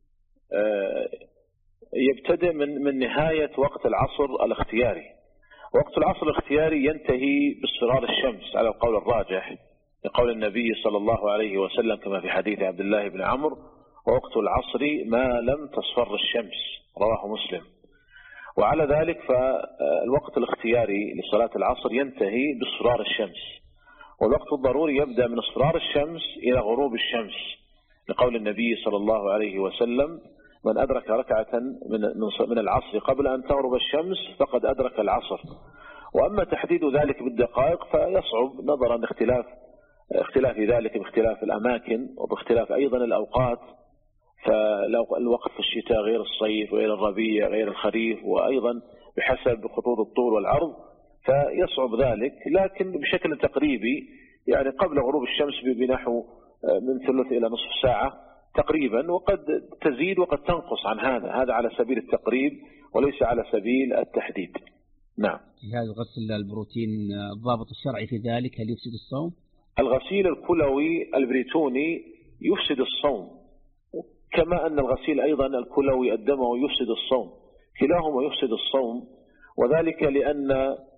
يبتدئ من من نهاية وقت العصر الاختياري. وقت العصر الاختياري ينتهي باصفرار الشمس على القول الراجح، لقول النبي صلى الله عليه وسلم كما في حديث عبد الله بن عمرو: ووقت العصر ما لم تصفر الشمس، رواه مسلم. وعلى ذلك فالوقت الاختياري لصلاة العصر ينتهي باصفرار الشمس، والوقت الضروري يبدأ من اصفرار الشمس إلى غروب الشمس، لقول النبي صلى الله عليه وسلم: من أدرك ركعة من من العصر قبل أن تغرب الشمس فقد أدرك العصر. وأما تحديد ذلك بالدقائق فيصعب نظرا لاختلاف اختلاف ذلك باختلاف الأماكن وباختلاف أيضا الأوقات، فلو الوقت في الشتاء غير الصيف غير الربيع غير الخريف، وأيضا بحسب خطوط الطول والعرض فيصعب ذلك، لكن بشكل تقريبي يعني قبل غروب الشمس بنحو من ثلث إلى نصف ساعة تقريبا، وقد تزيد وقد تنقص عن هذا، هذا على سبيل التقريب وليس على سبيل التحديد. نعم. هذا غسل البروتين الضابط الشرعي في ذلك هل يفسد الصوم؟ الغسيل الكلوي البريتوني يفسد الصوم، كما أن الغسيل أيضا الكلوي الدموي يفسد الصوم، كلاهما يفسد الصوم، وذلك لأن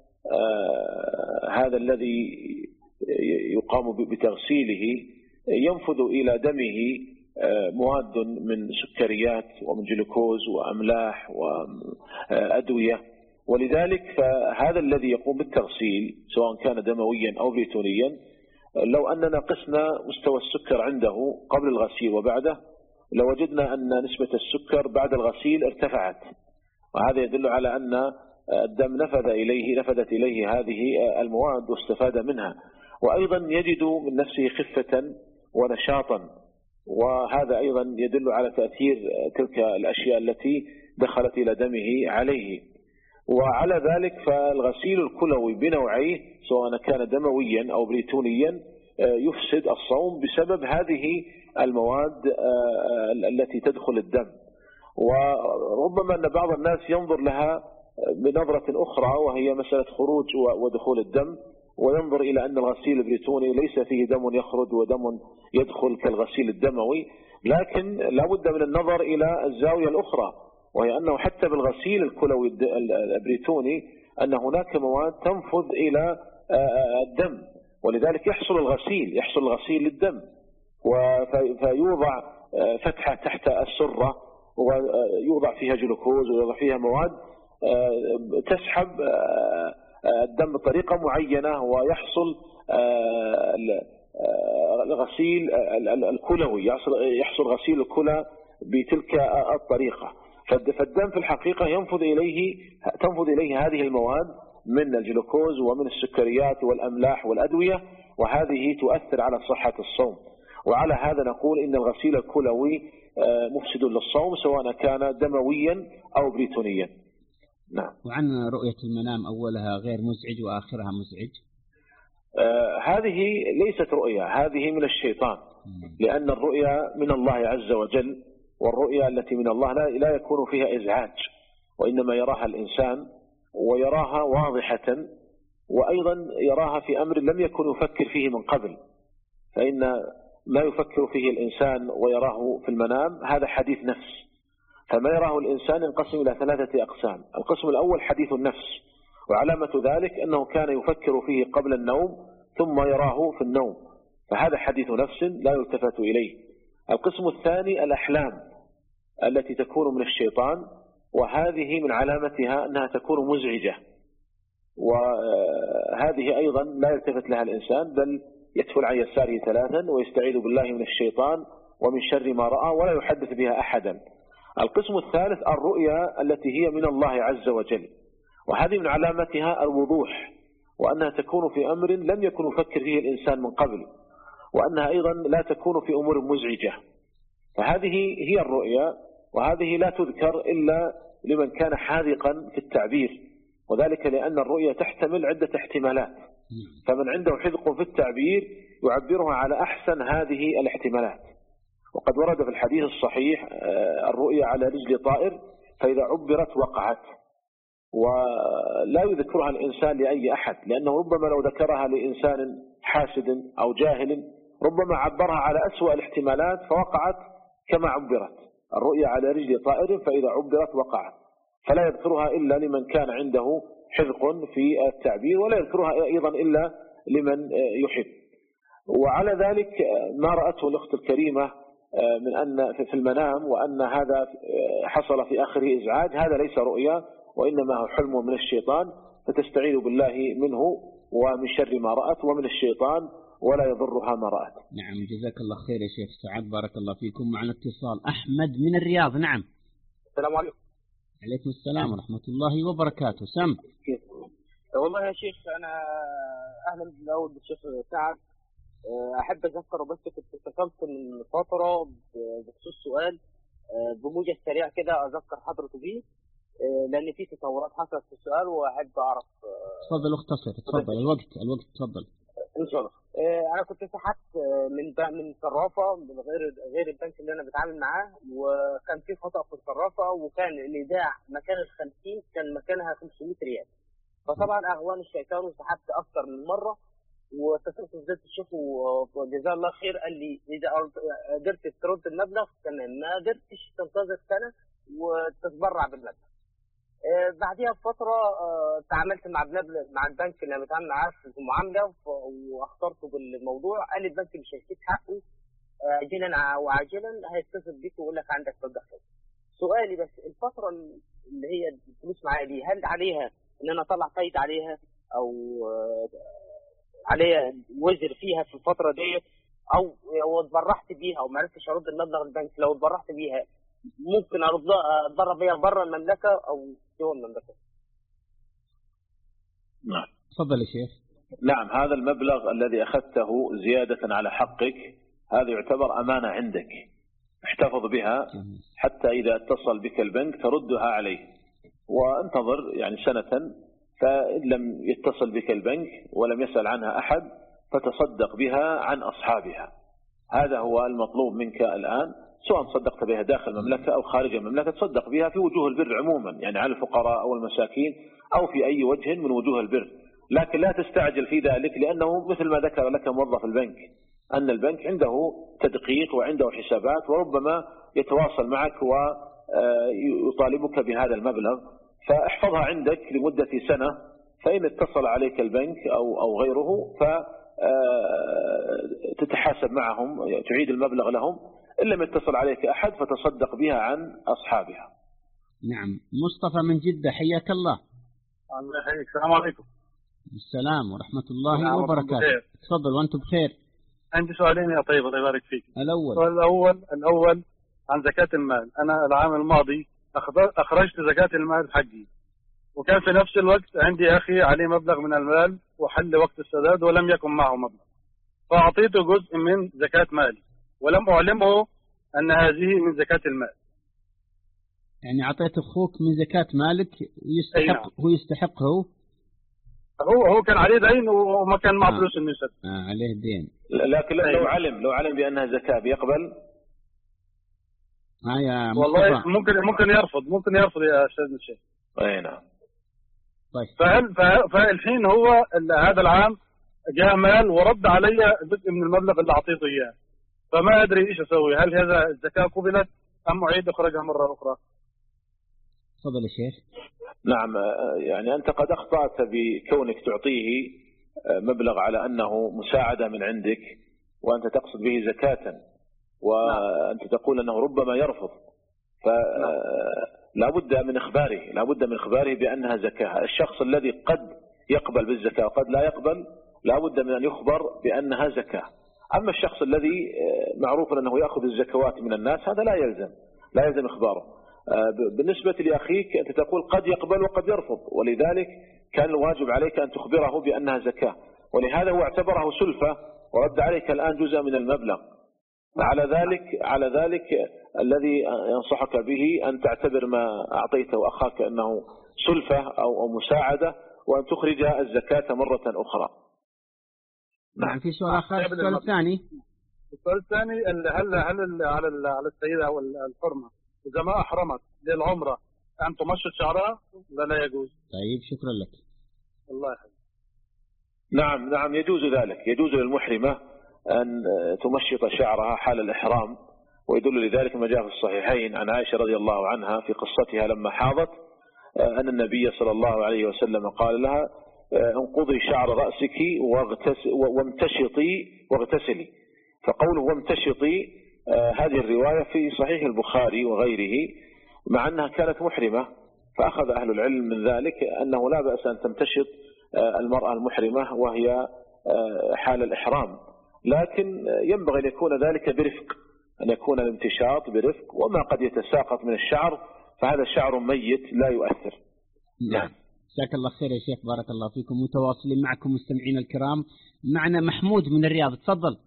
آه هذا الذي يقام بتغسيله ينفذ إلى دمه آه مواد من سكريات ومن جلوكوز وأملاح وأدوية، ولذلك فهذا الذي يقوم بالتغسيل سواء كان دمويا أو بريتونيا لو أننا قسنا مستوى السكر عنده قبل الغسيل وبعده لوجدنا أن نسبة السكر بعد الغسيل ارتفعت، وهذا يدل على أن الدم نفذ إليه نفذت إليه هذه المواد واستفاد منها، وأيضا يجد من نفسه خفة ونشاطا، وهذا أيضا يدل على تأثير تلك الأشياء التي دخلت إلى دمه عليه. وعلى ذلك فالغسيل الكلوي بنوعيه سواء كان دمويا أو بريتونيا يفسد الصوم بسبب هذه المواد التي تدخل الدم. وربما أن بعض الناس ينظر لها بنظرة أخرى وهي مسألة خروج ودخول الدم، وينظر إلى أن الغسيل البريتوني ليس فيه دم يخرج ودم يدخل كالغسيل الدموي، لكن لا بد من النظر إلى الزاوية الأخرى، وهي أنه حتى بالغسيل الكلوي البريتوني أن هناك مواد تنفذ إلى الدم، ولذلك يحصل الغسيل يحصل الغسيل للدم، فيوضع فتحة تحت السرة ويوضع فيها جلوكوز ويوضع فيها مواد تسحب الدم بطريقة معينة، ويحصل الغسيل الكلوي يحصل غسيل الكلى بتلك الطريقة. فالدم في الحقيقة ينفذ إليه تنفذ إليه هذه المواد من الجلوكوز ومن السكريات والأملاح والأدوية، وهذه تؤثر على صحة الصوم. وعلى هذا نقول إن الغسيل الكلوي مفسد للصوم سواء كان دمويا أو بريتونيا. نعم. وعن رؤية المنام أولها غير مزعج وآخرها مزعج؟ آه هذه ليست رؤية، هذه من الشيطان، لأن الرؤيا من الله عز وجل، والرؤيا التي من الله لا, لا يكون فيها إزعاج، وإنما يراها الإنسان ويراها واضحة، وأيضا يراها في أمر لم يكن يفكر فيه من قبل، فإن ما يفكر فيه الإنسان ويراه في المنام هذا حديث نفس. فما يراه الإنسان ينقسم إلى ثلاثة أقسام. القسم الأول حديث النفس، وعلامة ذلك أنه كان يفكر فيه قبل النوم ثم يراه في النوم، فهذا حديث نفس لا يلتفت إليه. القسم الثاني الأحلام التي تكون من الشيطان، وهذه من علامتها أنها تكون مزعجة، وهذه أيضا لا يلتفت لها الإنسان، بل يتفل عن يساره ثلاثا ويستعيذ بالله من الشيطان ومن شر ما رأى ولا يحدث بها أحدا. القسم الثالث الرؤيا التي هي من الله عز وجل، وهذه من علامتها الوضوح، وأنها تكون في أمر لم يكن يفكر فيه الإنسان من قبل، وأنها أيضا لا تكون في أمور مزعجة. فهذه هي الرؤيا، وهذه لا تذكر إلا لمن كان حاذقا في التعبير، وذلك لأن الرؤيا تحتمل عدة احتمالات، فمن عنده حذق في التعبير يعبرها على أحسن هذه الاحتمالات. وقد ورد في الحديث الصحيح الرؤيا على رجل طائر فإذا عبرت وقعت، ولا يذكرها الإنسان لأي أحد، لأنه ربما لو ذكرها لإنسان حاسد أو جاهل ربما عبرها على أسوأ الاحتمالات فوقعت كما عبرت. الرؤيا على رجل طائر فإذا عبرت وقعت، فلا يذكرها إلا لمن كان عنده حذق في التعبير، ولا يذكرها أيضا إلا لمن يحب. وعلى ذلك ما رأته الأخت الكريمة من أن في المنام وأن هذا حصل في آخره إزعاج، هذا ليس رؤيا، وإنما هو حلم من الشيطان، فتستعيذ بالله منه ومن شر ما رأت ومن الشيطان ولا يضرها ما رأت. نعم، جزاك الله خير يا شيخ سعد، بارك الله فيكم. معنا اتصال أحمد من الرياض. نعم. السلام عليكم. عليكم السلام ورحمة الله وبركاته. سم. والله يا شيخ أنا أهلا بالأول بالشيخ سعد، أحب أذكر بس كنت اتصلت من فترة بخصوص سؤال بموجز سريع كده أذكر حضرته بيه، لأن في تطورات حصلت في السؤال وأحب أعرف. تفضل اختصر، تفضل الوقت الوقت تفضل. إن شاء الله. أنا كنت سحبت من من صرافة من غير غير البنك اللي أنا بتعامل معاه، وكان في خطأ في الصرافة، وكان الإيداع مكان الخمسين كان مكانها خمسمائة ريال، فطبعا أغوان الشيطان وسحبت أكثر من مرة، واتصلت بزيادة الشيخ وجزاه الله خير، قال لي إذا قدرت ترد المبلغ تمام، ما قدرتش تنتظر سنة وتتبرع بالمبلغ. آه بعدها بفترة آه تعاملت مع مع البنك اللي أنا بتعامل معاه في المعاملة، واخترته بالموضوع، قال لي البنك مش هيسيب حقه عاجلا آه وعاجلا هيتصل بيك ويقول لك عندك مبلغ كذا. سؤالي بس الفترة اللي هي الفلوس معايا دي هل عليها إن أنا أطلع فايدة عليها أو آه عليا وزر فيها في الفتره ديت، او او اتبرعت بيها او ما عرفتش ارد المبلغ البنك، لو اتبرعت بيها ممكن ارد اتبرع بيها بره المملكه او جوه المملكه؟ نعم. تفضل يا شيخ. نعم، هذا المبلغ الذي أخذته زيادة على حقك هذا يعتبر أمانة عندك، احتفظ بها حتى إذا اتصل بك البنك تردها عليه، وانتظر يعني سنة، فإن لم يتصل بك البنك ولم يسأل عنها أحد فتصدق بها عن أصحابها. هذا هو المطلوب منك الآن، سواء صدقت بها داخل المملكة أو خارج المملكة، تصدق بها في وجوه البر عموما، يعني على الفقراء أو المساكين أو في أي وجه من وجوه البر، لكن لا تستعجل في ذلك، لأنه مثل ما ذكر لك موظف البنك أن البنك عنده تدقيق وعنده حسابات، وربما يتواصل معك ويطالبك بهذا المبلغ، فاحفظها عندك لمدة سنة، فإن اتصل عليك البنك أو أو غيره فتتحاسب معهم، تعيد المبلغ لهم. إن لم يتصل عليك أحد فتصدق بها عن أصحابها. نعم. مصطفى من جدة، حياك الله. الله يحييك. السلام عليكم. السلام ورحمة الله وبركاته. تفضل وأنتم بخير. عندي سؤالين يا طيب، الله يبارك فيك. الأول السؤال الأول الأول عن زكاة المال. أنا العام الماضي أخرجت زكاة المال حقي، وكان في نفس الوقت عندي أخي عليه مبلغ من المال وحل وقت السداد ولم يكن معه مبلغ، فأعطيته جزء من زكاة مالي ولم أعلمه أن هذه من زكاة المال. يعني أعطيت أخوك من زكاة مالك ويستحق نعم. هو يستحق هو هو هو كان عليه دين وما كان معه فلوس انه يسدد. آه عليه دين. لكن لو علم لو علم بأنها زكاة بيقبل؟ آه يا مصطفى. والله ممكن ممكن يرفض ممكن يرفض يا أستاذ الشيخ. أي نعم. طيب. فهل فالحين هو هذا العام جاء مال ورد علي جزء من المبلغ اللي أعطيته إياه، فما أدري إيش أسوي، هل هذا الزكاة قبلت أم أعيد إخراجها مرة أخرى؟ تفضل يا شيخ. نعم، يعني أنت قد أخطأت بكونك تعطيه مبلغ على أنه مساعدة من عندك وأنت تقصد به زكاة، وأنت تقول أنه ربما يرفض، فلا بد من إخباره لا بد من إخباره بأنها زكاة. الشخص الذي قد يقبل بالزكاة وقد لا يقبل لا بد من أن يخبر بأنها زكاة. أما الشخص الذي معروف أنه يأخذ الزكوات من الناس هذا لا يلزم لا يلزم إخباره. بالنسبة لأخيك أنت تقول قد يقبل وقد يرفض، ولذلك كان الواجب عليك أن تخبره بأنها زكاة، ولهذا هو اعتبره سلفة ورد عليك الآن جزء من المبلغ. على ذلك على ذلك الذي ينصحك به أن تعتبر ما أعطيته أخاك أنه سلفة أو مساعدة، وأن تخرج الزكاة مرة أخرى. نعم. في سؤال آخر. السؤال الثاني السؤال الثاني هل هل على على السيدة أو الحرمة إذا ما أحرمت للعمرة أن تمشط شعرها لا لا يجوز؟ طيب شكرا لك. الله يحفظك. نعم نعم يجوز ذلك، يجوز للمحرمة أن تمشط شعرها حال الإحرام، ويدل لذلك ما جاء في الصحيحين عن عائشة رضي الله عنها في قصتها لما حاضت أن النبي صلى الله عليه وسلم قال لها انقضي شعر رأسك وامتشطي واغتسلي، فقوله وامتشطي هذه الرواية في صحيح البخاري وغيره، مع أنها كانت محرمة، فأخذ أهل العلم من ذلك أنه لا بأس أن تمتشط المرأة المحرمة وهي حال الإحرام، لكن ينبغي أن يكون ذلك برفق، أن يكون الامتشاط برفق، وما قد يتساقط من الشعر فهذا شعر ميت لا يؤثر. نعم. جزاك الله خير يا شيخ، بارك الله فيكم. متواصلين معكم مستمعين الكرام. معنا محمود من الرياض، تفضل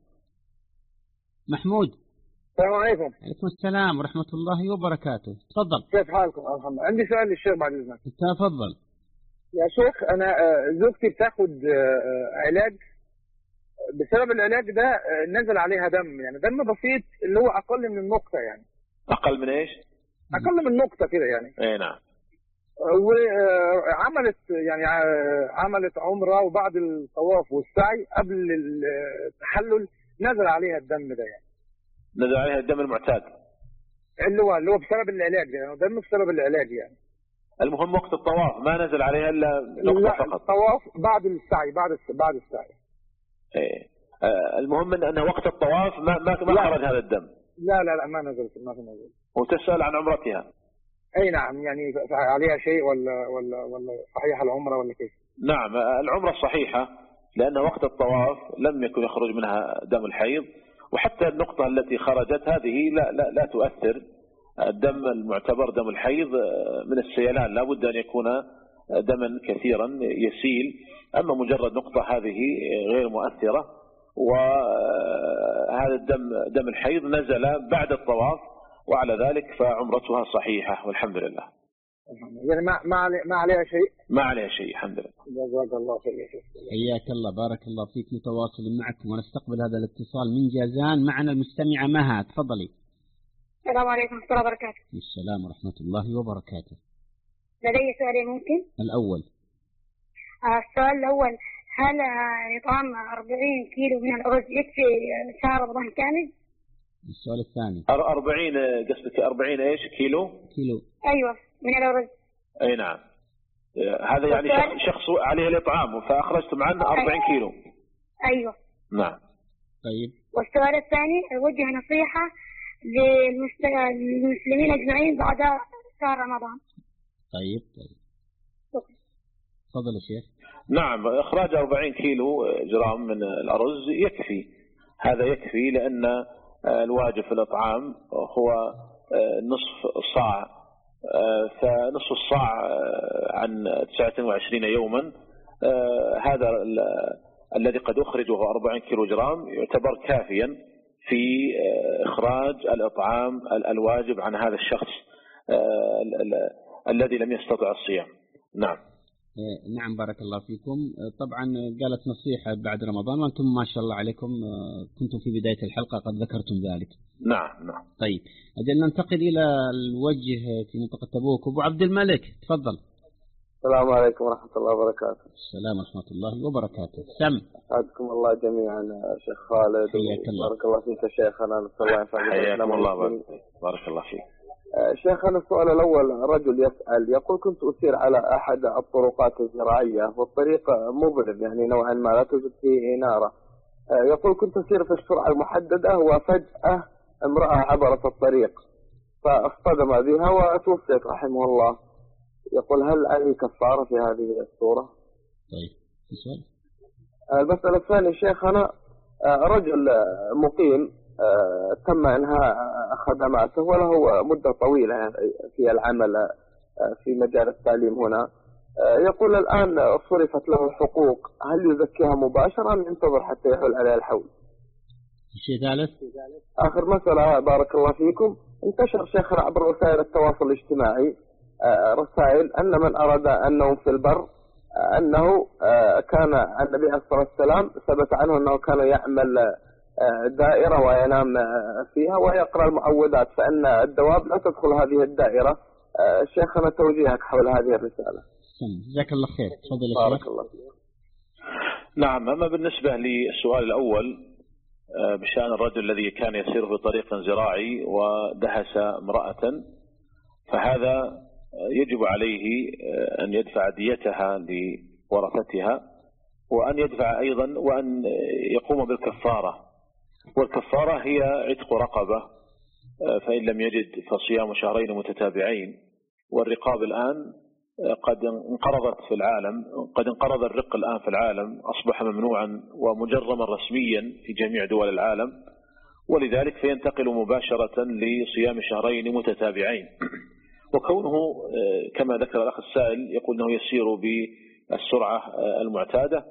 محمود. السلام عليكم. عليكم السلام ورحمة الله وبركاته. تفضل. كيف حالكم؟ الحمد لله. عندي سؤال للشيخ بعد إذنك. تفضل يا شيخ. أنا زوجتي بتاخد علاج، بسبب العلاج ده نزل عليها دم، يعني دم بسيط اللي هو أقل من النقطة. يعني أقل من إيش؟ أقل من نقطة كده يعني. إيه نعم. وعملت يعني عملت عمرة، وبعد الطواف والسعي قبل التحلل نزل عليها الدم ده. يعني نزل عليها الدم المعتاد اللي هو اللي هو بسبب العلاج يعني، دم بسبب العلاج يعني. المهم وقت الطواف ما نزل عليها إلا نقطة فقط. الطواف بعد السعي بعد بعد السعي. إيه. آه المهم إن أنه وقت الطواف ما ما ما خرج هذا الدم. لا لا لا ما نزل ما في نزل. وتسأل عن عمرتها. أي نعم، يعني عليها شيء ولا ولا ولا صحيحة العمرة ولا كيف؟ نعم العمرة صحيحة، لأن وقت الطواف لم يكن يخرج منها دم الحيض، وحتى النقطة التي خرجت هذه لا, لا, لا تؤثر. الدم المعتبر دم الحيض من السيلان لا بد أن يكون دما كثيرا يسيل، أما مجرد نقطة هذه غير مؤثرة. وهذا الدم دم الحيض نزل بعد الطواف، وعلى ذلك فعمرتها صحيحة والحمد لله. يعني ما ما علي ما عليها شيء. ما عليها شيء الحمد لله. جزاك الله خير. حياك الله، بارك الله فيك. متواصل معكم ونستقبل هذا الاتصال من جازان. معنا المستمعة مها، تفضلي. السلام عليكم ورحمة الله وبركاته. السلام ورحمة الله وبركاته. لدي سؤالين ممكن؟ الأول. آه السؤال الأول، هل إطعام أربعين كيلو من الأرز يكفي شهر رمضان كامل؟ السؤال الثاني. أربعين قصدك أربعين إيش كيلو؟ كيلو. أيوة من الأرز. أي نعم. هذا يعني شخص عليه الإطعام فأخرجتم عنه أربعين كيلو. أيوة. نعم. طيب. والسؤال الثاني، أوجه نصيحة للمسلمين أجمعين بعد شهر رمضان. طيب طيب. تفضل يا شيخ. نعم، إخراج أربعين كيلو جرام من الأرز يكفي، هذا يكفي، لأن الواجب في الإطعام هو نصف صاع، فنصف الصاع عن تسعة وعشرين يوما، هذا الذي قد أخرجه أربعين كيلو جرام يعتبر كافيا في إخراج الإطعام الواجب عن هذا الشخص الذي لم يستطع الصيام. نعم. نعم بارك الله فيكم. طبعا قالت نصيحة بعد رمضان، وأنتم ما شاء الله عليكم كنتم في بداية الحلقة قد ذكرتم ذلك. نعم نعم. طيب أجل ننتقل إلى الوجه في منطقة تبوك. أبو عبد الملك تفضل. السلام عليكم ورحمة الله وبركاته. السلام ورحمة الله وبركاته. سم. أسعدكم الله جميعا شيخ خالد. حياك الله. بارك الله فيك يا شيخ. أنا نسأل الله ينفع بك. حياكم الله. بارك الله فيك. شيخ أنا السؤال الأول، رجل يسأل يقول كنت أسير على أحد الطرقات الزراعية والطريق مظلم يعني نوعا ما لا توجد فيه إنارة، يقول كنت أسير في السرعة المحددة وفجأة امرأة عبرت الطريق فاصطدم بها وتوفيت رحمه الله، يقول هل علي كفارة في هذه الصورة؟ طيب السؤال. المسألة الثانية شيخنا، رجل مقيم تم إنهاء خدماته وله مدة طويلة في العمل في مجال التعليم هنا، يقول الآن صرفت له حقوق، هل يزكيها مباشرة أم ينتظر حتى يحول عليه الحول؟ شيء ثالث. آخر مسألة بارك الله فيكم، انتشر شيخنا عبر وسائل التواصل الاجتماعي رسائل أن من أراد النوم في البر أنه كان النبي عليه الصلاة والسلام ثبت عنه أنه كان يعمل دائرة وينام فيها ويقرأ المعوذات، فإن الدواب لا تدخل هذه الدائرة. شيخنا توجيهك حول هذه الرسالة. جزاك الله خير. تفضل. بارك الله فيك. نعم، أما بالنسبة للسؤال الأول بشأن الرجل الذي كان يسير في طريق زراعي ودهس امرأة، فهذا يجب عليه أن يدفع ديتها لورثتها، وأن يدفع أيضا وأن يقوم بالكفارة، والكفارة هي عتق رقبة، فإن لم يجد فصيام شهرين متتابعين. والرقاب الآن قد انقرضت في العالم، قد انقرض الرق الآن في العالم، أصبح ممنوعا ومجرما رسميا في جميع دول العالم، ولذلك فينتقل مباشرة لصيام شهرين متتابعين. وكونه كما ذكر الأخ السائل يقول أنه يسير بالسرعة المعتادة،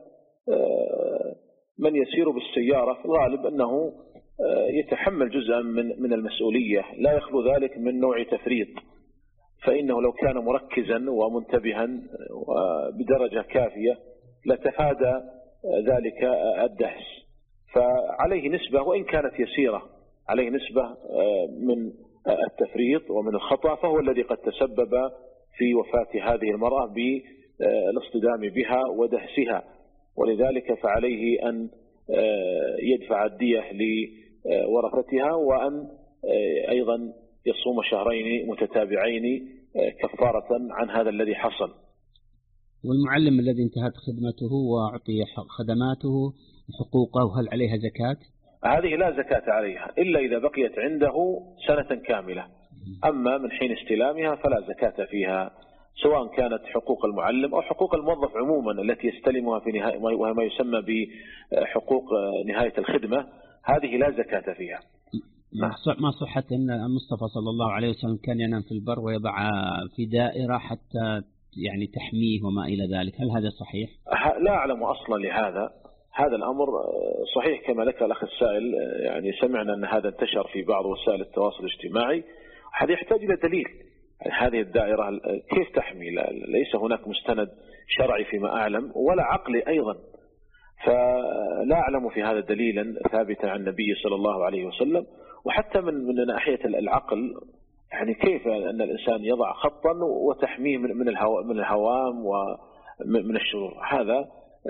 من يسير بالسيارة في الغالب أنه يتحمل جزءا من من المسؤولية، لا يخلو ذلك من نوع تفريط، فإنه لو كان مركزا ومنتبها وبدرجة كافية لتفادى ذلك الدهس، فعليه نسبة وإن كانت يسيرة، عليه نسبة من التفريط ومن الخطأ، فهو الذي قد تسبب في وفاة هذه المرأة بالاصطدام بها ودهسها، ولذلك فعليه أن يدفع الدية لورثتها، وأن أيضا يصوم شهرين متتابعين كفارة عن هذا الذي حصل. والمعلم الذي انتهت خدمته وأعطي خدماته حقوقه هل عليها زكاة؟ هذه لا زكاة عليها إلا إذا بقيت عنده سنة كاملة، أما من حين استلامها فلا زكاة فيها سواء كانت حقوق المعلم أو حقوق الموظف عموما التي يستلمها في نهاية وما يسمى بحقوق نهاية الخدمة، هذه لا زكاة فيها. ما صحة أن المصطفى صلى الله عليه وسلم كان ينام في البر ويضع في دائرة حتى يعني تحميه وما إلى ذلك، هل هذا صحيح؟ لا أعلم أصلا لهذا. هذا الأمر صحيح كما لك الأخ السائل، يعني سمعنا أن هذا انتشر في بعض وسائل التواصل الاجتماعي. هذا يحتاج إلى دليل. هذه الدائرة كيف تحمي؟ ليس هناك مستند شرعي فيما أعلم ولا عقلي أيضا، فلا أعلم في هذا دليلا ثابتا عن النبي صلى الله عليه وسلم. وحتى من من ناحية العقل، يعني كيف أن الإنسان يضع خطا وتحميه من الهو من الهوام ومن الشرور؟ هذا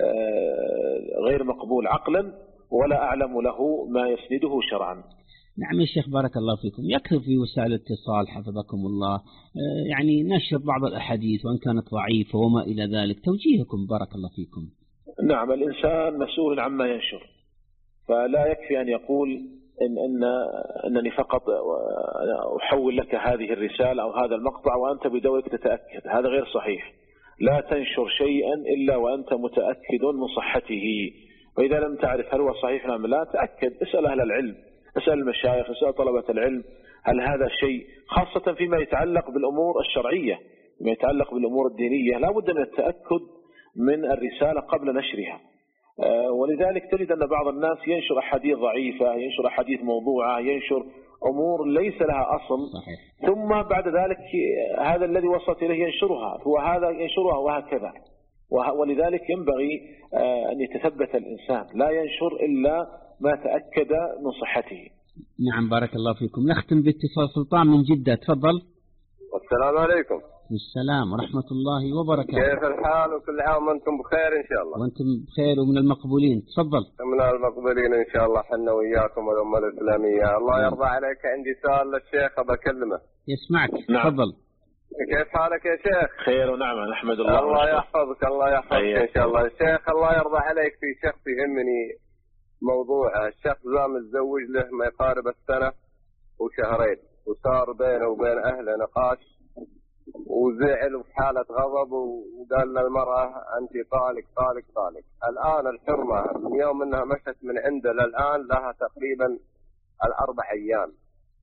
غير مقبول عقلا، ولا أعلم له ما يسنده شرعا. نعم يا شيخ بارك الله فيكم. يكثر في وسائل الاتصال حفظكم الله يعني نشر بعض الأحاديث وإن كانت ضعيفة وما إلى ذلك، توجيهكم بارك الله فيكم. نعم، الإنسان مسؤول عما ينشر، فلا يكفي أن يقول إن أن أنني فقط أحول لك هذه الرسالة أو هذا المقطع وأنت بدورك تتأكد. هذا غير صحيح. لا تنشر شيئا إلا وأنت متأكد من صحته، وإذا لم تعرف هل هو صحيح أم لا تأكد. اسأل أهل العلم، اسأل المشايخ، اسأل طلبة العلم هل هذا الشيء، خاصة فيما يتعلق بالأمور الشرعية، فيما يتعلق بالأمور الدينية لا بد من التأكد من الرسالة قبل نشرها. ولذلك تجد أن بعض الناس ينشر أحاديث ضعيفة، ينشر أحاديث موضوعة، ينشر أمور ليس لها أصل. صحيح. ثم بعد ذلك هذا الذي وصلت إليه ينشرها، هو هذا ينشرها وهكذا. ولذلك ينبغي أن يتثبت الإنسان، لا ينشر إلا ما تأكد من صحته. نعم بارك الله فيكم. نختم باتصال سلطان من جدة، تفضل. السلام عليكم. السلام ورحمة الله وبركاته. كيف الحال؟ وكل عام وانتم بخير إن شاء الله. وانتم بخير ومن المقبولين، تفضل. من المقبولين إن شاء الله، حنا وياكم والأمة الإسلامية. الله نعم. يرضى عليك، عندي سؤال للشيخ بكلمه. يسمعك. نعم. تفضل. كيف حالك يا شيخ؟ خير ونعم، نحمد الله. الله يحفظك، الله يحفظك إن شاء الله. الشيخ الله يرضى عليك، في شخص يهمني موضوع. الشخص ذا متزوج له ما يقارب السنة وشهرين، وصار بينه وبين أهله نقاش وزعل وفي حالة غضب، وقال للمرأة أنت طالق طالق طالق. الآن الحرمة من يوم أنها مشت من عنده للآن لها تقريبا الأربع أيام.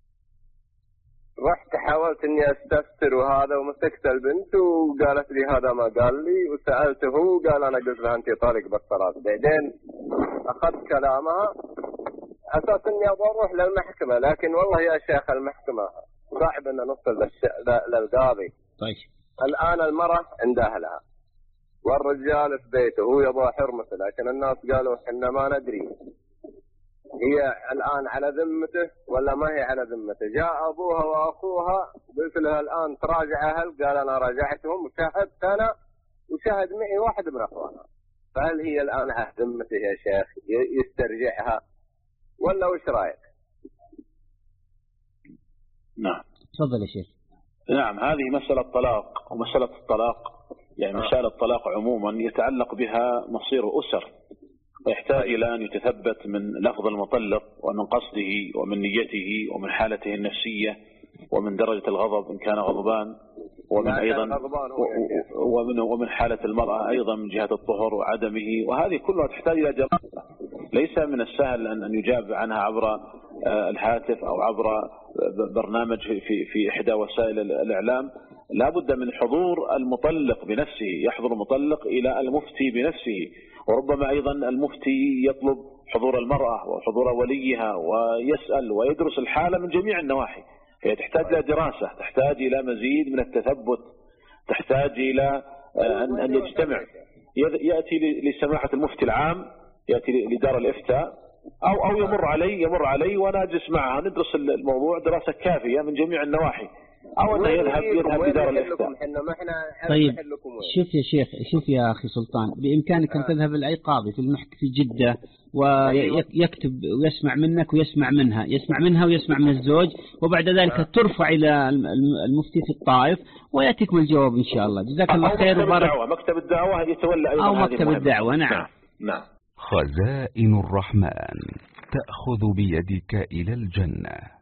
رحت حاولت أني أستفسر وهذا، ومسكت البنت وقالت لي هذا ما قال لي، وسألته قال أنا قلت لها أنت طالق بالطلاق. بعدين أخذت كلامها أساس أني أبغى أروح للمحكمة، لكن والله يا شيخ المحكمة صعب أن نوصل للقاضي. طيب. الآن المرأة عند أهلها والرجال في بيته، هو يبغى حرمته، لكن الناس قالوا إحنا ما ندري هي الآن على ذمته ولا ما هي على ذمته. جاء أبوها وأخوها، قلت لها الآن تراجع أهل، قال أنا راجعتهم وشاهدت أنا وشاهد معي واحد من أخوانها. فهل هي الآن على ذمته يا شيخ يسترجعها ولا وش رأيك؟ نعم. تفضل يا شيخ. نعم، هذه مسألة طلاق، ومسألة الطلاق يعني مسألة الطلاق عموما يتعلق بها مصير أسر، ويحتاج إلى أن يتثبت من لفظ المطلق ومن قصده ومن نيته ومن حالته النفسية ومن درجة الغضب إن كان غضبان، ومن أيضا ومن ومن حالة المرأة أيضا من جهة الطهر وعدمه، وهذه كلها تحتاج إلى دراسة. ليس من السهل أن يجاب عنها عبر الهاتف أو عبر برنامج في في إحدى وسائل الإعلام. لا بد من حضور المطلق بنفسه، يحضر المطلق إلى المفتي بنفسه، وربما أيضا المفتي يطلب حضور المرأة وحضور وليها ويسأل ويدرس الحالة من جميع النواحي. هي تحتاج إلى دراسة، تحتاج إلى مزيد من التثبت، تحتاج إلى أن أن يجتمع، يأتي لسماحة المفتي العام، يأتي لدار الإفتاء، أو أو يمر علي يمر علي وأنا أجلس معها ندرس الموضوع دراسة كافية من جميع النواحي، أو أنه يذهب يذهب لدار الإفتاء. طيب شوف يا شيخ، شوف يا أخي سلطان، بإمكانك أن تذهب لأي قاضي في المحك في جدة ويكتب ويسمع منك ويسمع منها، يسمع منها ويسمع من الزوج، وبعد ذلك ترفع إلى المفتي في الطائف ويأتيكم الجواب إن شاء الله. جزاك الله خير وبارك. مكتب الدعوة يتولى أيضا أو مكتب الدعوة. نعم. نعم. خزائن الرحمن تأخذ بيدك إلى الجنة.